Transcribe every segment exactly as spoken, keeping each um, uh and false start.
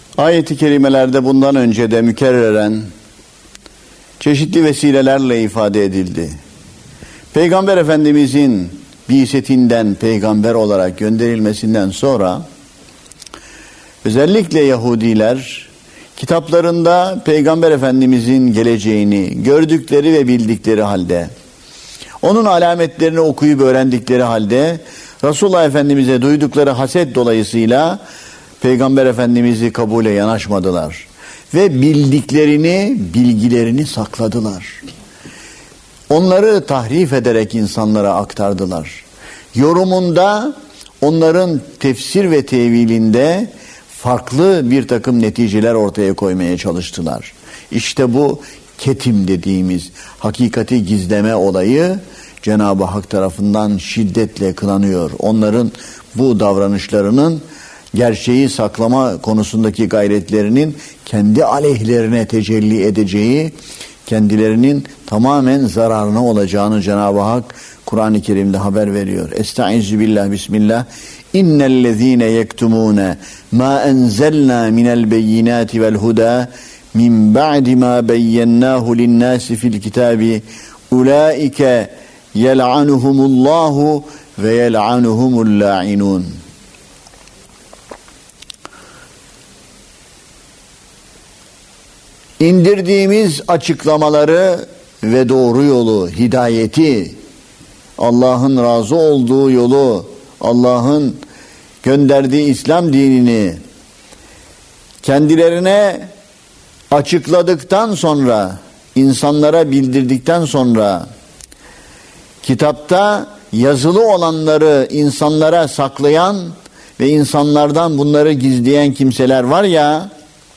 Ayet-i kerimelerde bundan önce de mükerreren çeşitli vesilelerle ifade edildi. Peygamber Efendimizin bi'setinden, peygamber olarak gönderilmesinden sonra özellikle Yahudiler kitaplarında Peygamber Efendimizin geleceğini gördükleri ve bildikleri halde, onun alametlerini okuyup öğrendikleri halde Resulullah Efendimiz'e duydukları haset dolayısıyla Peygamber Efendimiz'i kabule yanaşmadılar ve bildiklerini, bilgilerini sakladılar. Onları tahrif ederek insanlara aktardılar. Yorumunda, onların tefsir ve tevilinde farklı bir takım neticeler ortaya koymaya çalıştılar. İşte bu ketim dediğimiz hakikati gizleme olayı Cenab-ı Hak tarafından şiddetle kınanıyor. Onların bu davranışlarının, gerçeği saklama konusundaki gayretlerinin kendi aleyhlerine tecelli edeceği, kendilerinin tamamen zararına olacağını Cenab-ı Hak Kur'an-ı Kerim'de haber veriyor. Estaizu billah, bismillah. İnnellezîne yektumûne mâ enzelnâ minel beyinâti vel hudâ min ba'di mâ beyyennâhu linnâsi fil kitâbi ulâike yel'anuhumullâhu ve yel'anuhumul lâ'inûn. İndirdiğimiz açıklamaları ve doğru yolu, hidayeti, Allah'ın razı olduğu yolu, Allah'ın gönderdiği İslam dinini kendilerine açıkladıktan sonra, insanlara bildirdikten sonra, kitapta yazılı olanları insanlara saklayan ve insanlardan bunları gizleyen kimseler var ya,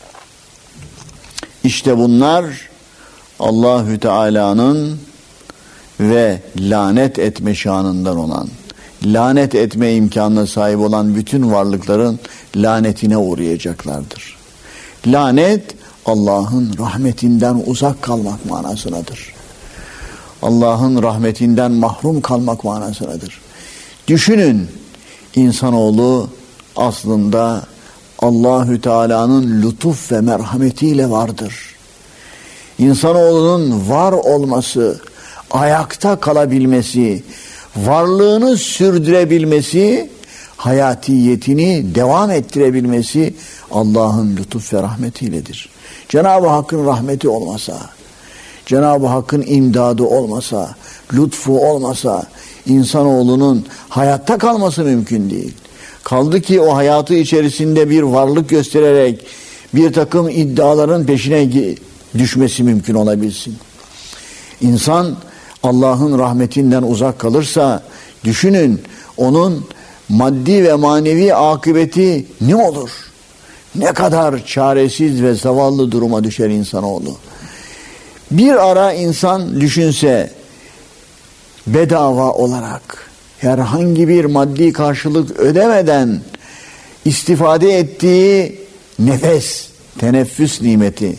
İşte bunlar Allahü Teala'nın ve lanet etme şanından olan, lanet etme imkanına sahip olan bütün varlıkların lanetine uğrayacaklardır. Lanet, Allah'ın rahmetinden uzak kalmak manasındadır. Allah'ın rahmetinden mahrum kalmak manasındadır. Düşünün, insanoğlu aslında Allahü Teala'nın lütuf ve merhametiyle vardır. İnsanoğlunun var olması, ayakta kalabilmesi, varlığını sürdürebilmesi, hayatiyetini devam ettirebilmesi Allah'ın lütuf ve rahmetiyledir. Cenab-ı Hakk'ın rahmeti olmasa, Cenab-ı Hakk'ın imdadı olmasa, lütfu olmasa insanoğlunun hayatta kalması mümkün değil. Kaldı ki o hayatı içerisinde bir varlık göstererek bir takım iddiaların peşine düşmesi mümkün olabilsin. İnsan Allah'ın rahmetinden uzak kalırsa düşünün, onun maddi ve manevi akıbeti ne olur? Ne kadar çaresiz ve zavallı duruma düşer insanoğlu. Bir ara insan düşünse bedava olarak, herhangi bir maddi karşılık ödemeden istifade ettiği nefes, teneffüs nimeti,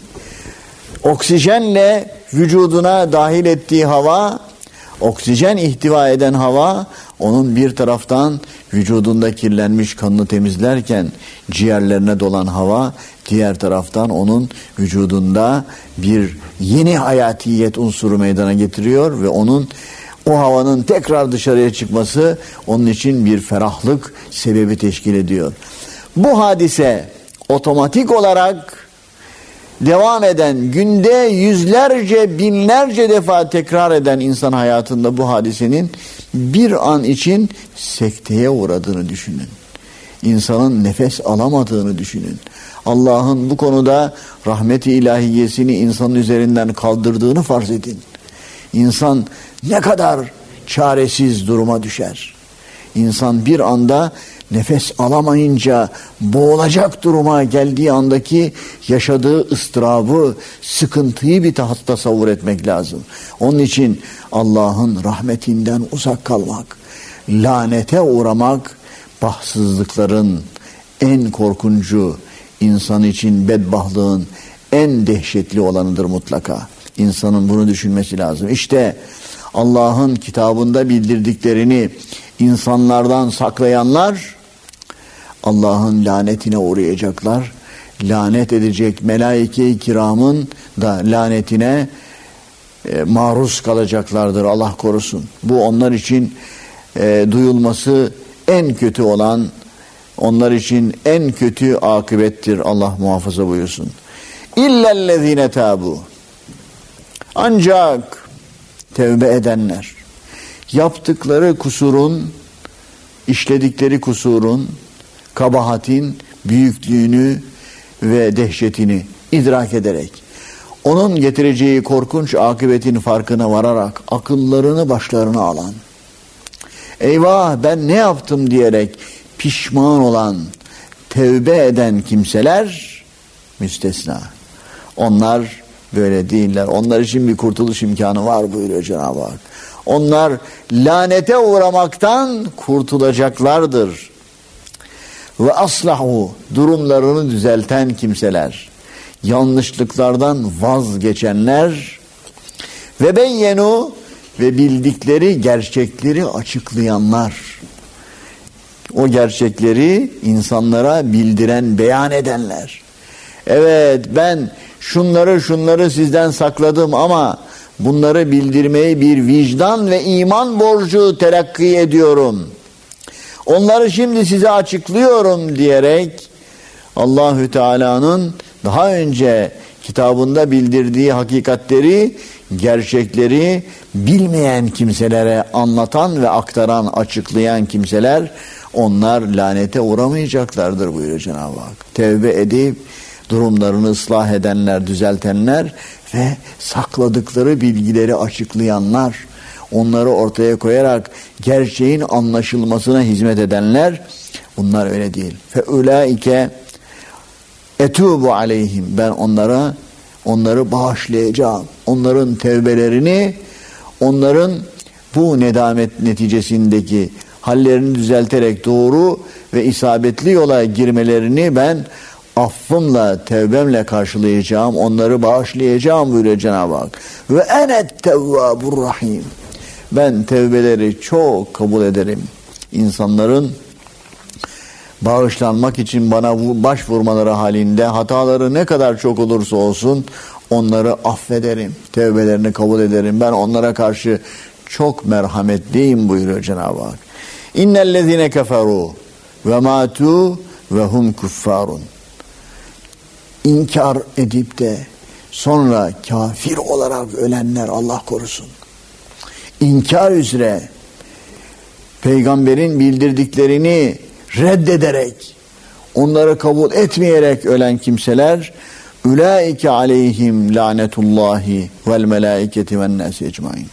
oksijenle vücuduna dahil ettiği hava, oksijen ihtiva eden hava, onun bir taraftan vücudunda kirlenmiş kanını temizlerken ciğerlerine dolan hava, diğer taraftan onun vücudunda bir yeni hayatiyet unsuru meydana getiriyor ve onun o havanın tekrar dışarıya çıkması onun için bir ferahlık sebebi teşkil ediyor. Bu hadise otomatik olarak devam eden, günde yüzlerce, binlerce defa tekrar eden insan hayatında bu hadisenin bir an için sekteye uğradığını düşünün. İnsanın nefes alamadığını düşünün. Allah'ın bu konuda rahmet-i ilahiyesini insanın üzerinden kaldırdığını farz edin. İnsan ne kadar çaresiz duruma düşer. İnsan bir anda nefes alamayınca boğulacak duruma geldiği andaki yaşadığı ıstırabı, sıkıntıyı bir taht tasavvur etmek lazım. Onun için Allah'ın rahmetinden uzak kalmak, lanete uğramak, bahtsızlıkların en korkuncu, insan için bedbahtlığın en dehşetli olanıdır mutlaka. İnsanın bunu düşünmesi lazım. İşte Allah'ın kitabında bildirdiklerini insanlardan saklayanlar Allah'ın lanetine uğrayacaklar lanet edecek melaike-i kiramın da lanetine e, maruz kalacaklardır. Allah korusun. Bu onlar için e, duyulması en kötü olan, onlar için en kötü akıbettir. Allah muhafaza buyursun. İllellezine tabu. Ancak tevbe edenler, yaptıkları kusurun, işledikleri kusurun, kabahatin büyüklüğünü ve dehşetini idrak ederek, onun getireceği korkunç akıbetin farkına vararak akıllarını başlarına alan, eyvah ben ne yaptım diyerek pişman olan, tevbe eden kimseler müstesna. Onlar böyle değiller. Onlar için bir kurtuluş imkanı var buyuruyor Cenab-ı Hak. Onlar lanete uğramaktan kurtulacaklardır. Ve aslahu, durumlarını düzelten kimseler, yanlışlıklardan vazgeçenler ve beyyenu, ve bildikleri gerçekleri açıklayanlar, o gerçekleri insanlara bildiren, beyan edenler. Evet, ben şunları şunları sizden sakladım ama bunları bildirmeyi bir vicdan ve iman borcu telakki ediyorum. Onları şimdi size açıklıyorum diyerek Allahü Teala'nın daha önce kitabında bildirdiği hakikatleri, gerçekleri bilmeyen kimselere anlatan ve aktaran, açıklayan kimseler, onlar lanete uğramayacaklardır buyuruyor Cenab-ı Hak. Tevbe edip durumlarını ıslah edenler, düzeltenler ve sakladıkları bilgileri açıklayanlar, onları ortaya koyarak gerçeğin anlaşılmasına hizmet edenler, bunlar öyle değil. Feulaike etubu aleyhim, ben onlara onları bağışlayacağım. Onların tevbelerini, onların bu nedamet neticesindeki hallerini düzelterek doğru ve isabetli yola girmelerini ben affımla, tevbemle karşılayacağım, onları bağışlayacağım buyuruyor Cenab-ı Hak. Ve enet tevvabur rahim. Ben tevbeleri çok kabul ederim. İnsanların bağışlanmak için bana başvurmaları halinde hataları ne kadar çok olursa olsun onları affederim. Tevbelerini kabul ederim. Ben onlara karşı çok merhametliyim buyuruyor Cenab-ı Hak. İnnellezine keferu ve matu ve hum kuffarun. İnkar edip de sonra kafir olarak ölenler, Allah korusun. İnkar üzere peygamberin bildirdiklerini reddederek, onları kabul etmeyerek ölen kimseler, ulaike aleyhim lanetullahi vel melaiketi ven nasi ecmaîn.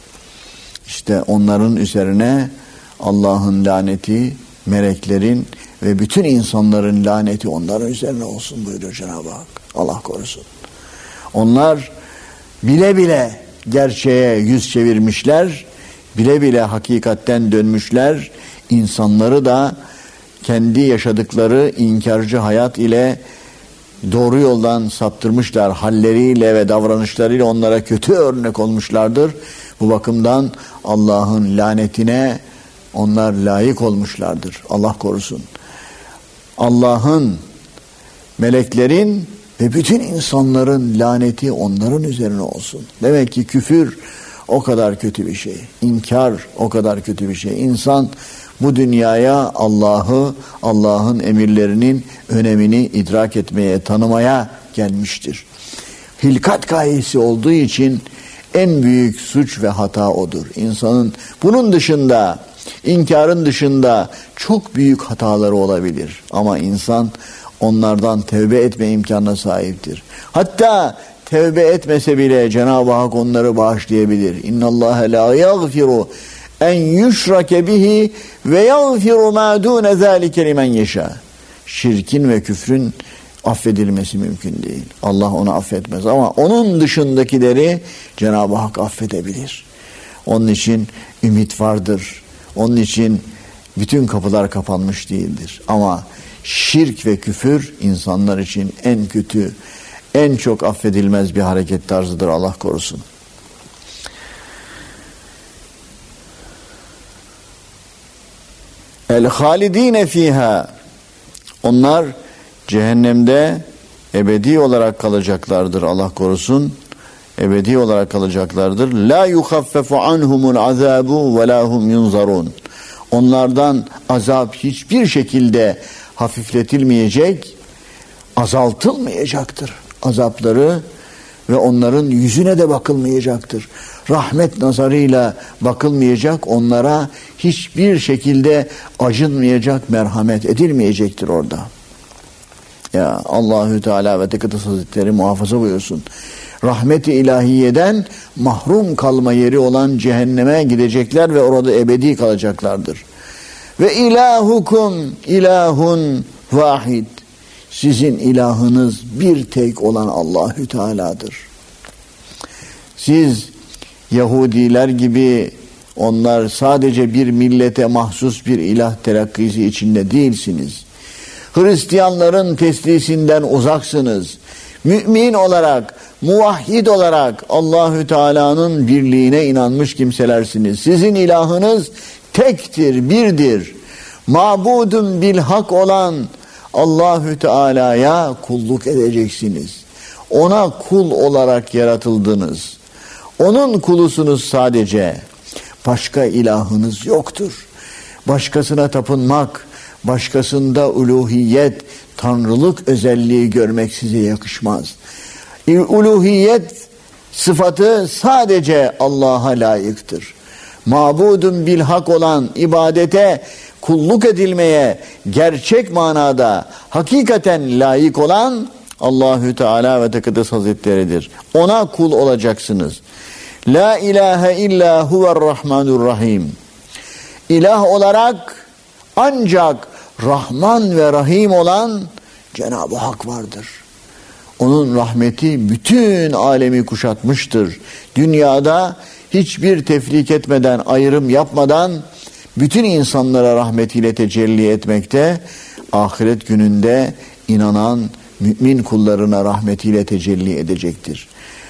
İşte onların üzerine Allah'ın laneti, meleklerin ve bütün insanların laneti onların üzerine olsun buyuruyor Cenab-ı Hak. Allah korusun. Onlar bile bile gerçeğe yüz çevirmişler, bile bile hakikatten dönmüşler, insanları da kendi yaşadıkları inkarcı hayat ile doğru yoldan saptırmışlar, halleriyle ve davranışlarıyla onlara kötü örnek olmuşlardır. Bu bakımdan Allah'ın lanetine onlar layık olmuşlardır. Allah korusun. Allah'ın, meleklerin ve bütün insanların laneti onların üzerine olsun. Demek ki küfür o kadar kötü bir şey. İnkar o kadar kötü bir şey. İnsan bu dünyaya Allah'ı, Allah'ın emirlerinin önemini idrak etmeye, tanımaya gelmiştir. Hilkat gayesi olduğu için en büyük suç ve hata odur. İnsanın bunun dışında, inkarın dışında çok büyük hataları olabilir. Ama insan onlardan tevbe etme imkanına sahiptir. Hatta tevbe etmese bile Cenab-ı Hak onları bağışlayabilir. İnnallâhe lâ yagfiru en yüşrake bihi ve yagfiru mâ dûne zâlike limen yeşâ. Şirkin ve küfrün affedilmesi mümkün değil. Allah onu affetmez ama onun dışındakileri Cenab-ı Hak affedebilir. Onun için ümit vardır. Onun için bütün kapılar kapanmış değildir. Ama şirk ve küfür insanlar için en kötü, en çok affedilmez bir hareket tarzıdır. Allah korusun. El halidine fiha. Onlar cehennemde ebedi olarak kalacaklardır, Allah korusun. Ebedi olarak kalacaklardır. La yuhaffefu anhumul azabu ve la hum yunzarun. Onlardan azap hiçbir şekilde hafifletilmeyecek, azaltılmayacaktır azapları ve onların yüzüne de bakılmayacaktır. Rahmet nazarıyla bakılmayacak, onlara hiçbir şekilde acınmayacak, merhamet edilmeyecektir orada. Ya Allahü Teala ve Tekaddes Hazretleri muhafaza buyursun. Rahmet-i ilahiyeden mahrum kalma yeri olan cehenneme gidecekler ve orada ebedi kalacaklardır. Ve ilahukum ilahun vahid. Sizin ilahınız bir tek olan Allahü Teala'dır. Siz Yahudiler gibi onlar sadece bir millete mahsus bir ilah telakkisi içinde değilsiniz. Hristiyanların teslisinden uzaksınız. Mümin olarak, muvahhid olarak Allahü Teala'nın birliğine inanmış kimselersiniz. Sizin ilahınız tektir, birdir. Mabudun bil hak olan Allahü Teala'ya kulluk edeceksiniz. Ona kul olarak yaratıldınız. Onun kulusunuz sadece. Başka ilahınız yoktur. Başkasına tapınmak, başkasında uluhiyet, tanrılık özelliği görmek size yakışmaz. Uluhiyet sıfatı sadece Allah'a layıktır. Mabudun bil hak olan, ibadete, kulluk edilmeye gerçek manada hakikaten layık olan Allahü Teala ve Tekaddes Hazretleri'dir. Ona kul olacaksınız. La ilahe illa huve'r-Rahmanur-Rahim. İlah olarak ancak Rahman ve Rahim olan Cenab-ı Hak vardır. Onun rahmeti bütün alemi kuşatmıştır. Dünyada hiçbir tefrik etmeden, ayrım yapmadan bütün insanlara rahmetiyle tecelli etmekte, ahiret gününde inanan mümin kullarına rahmetiyle tecelli edecektir.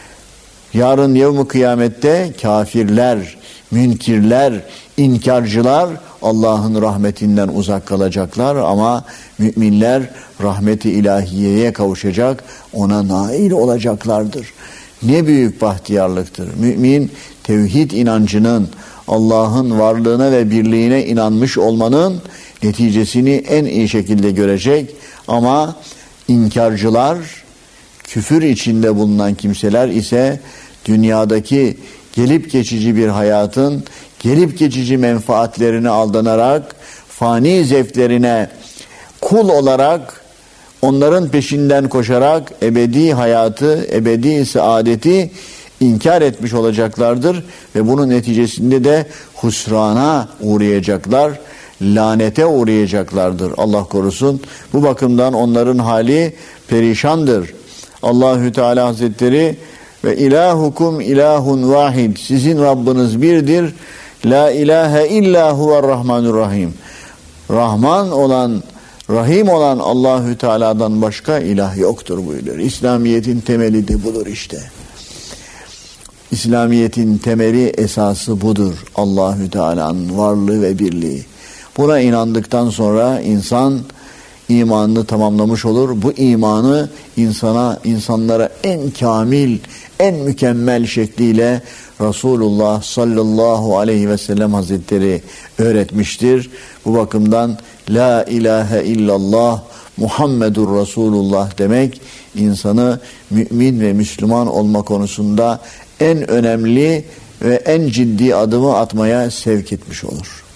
Yarın yevm-i kıyamette kafirler, münkirler, inkarcılar Allah'ın rahmetinden uzak kalacaklar ama müminler rahmeti ilahiyeye kavuşacak, ona nail olacaklardır. Ne büyük bahtiyarlıktır. Mümin tevhid inancının, Allah'ın varlığına ve birliğine inanmış olmanın neticesini en iyi şekilde görecek ama inkarcılar, küfür içinde bulunan kimseler ise dünyadaki gelip geçici bir hayatın gelip geçici menfaatlerine aldanarak fani zevklerine kul olarak onların peşinden koşarak ebedi hayatı, ebedi saadeti inkar etmiş olacaklardır ve bunun neticesinde de husrana uğrayacaklar, lanete uğrayacaklardır. Allah korusun. Bu bakımdan onların hali perişandır. Allahü Teala Hazretleri ve ilahukum ilahun vahid. Sizin Rabbiniz birdir. La ilahe illa huve'r-Rahmanur-Rahim. Rahman olan, Rahim olan Allahü Teala'dan başka ilah yoktur buyuruyor. İslamiyet'in temeli de budur işte. İslamiyet'in temeli, esası budur. Allahü Teala'nın varlığı ve birliği. Buna inandıktan sonra insan imanını tamamlamış olur. Bu imanı insana, insanlara en kamil, en mükemmel şekliyle Resulullah sallallahu aleyhi ve sellem Hazretleri öğretmiştir. Bu bakımdan La ilahe illallah Muhammedur Resulullah demek insanı mümin ve Müslüman olma konusunda en önemli ve en ciddi adımı atmaya sevk etmiş olur.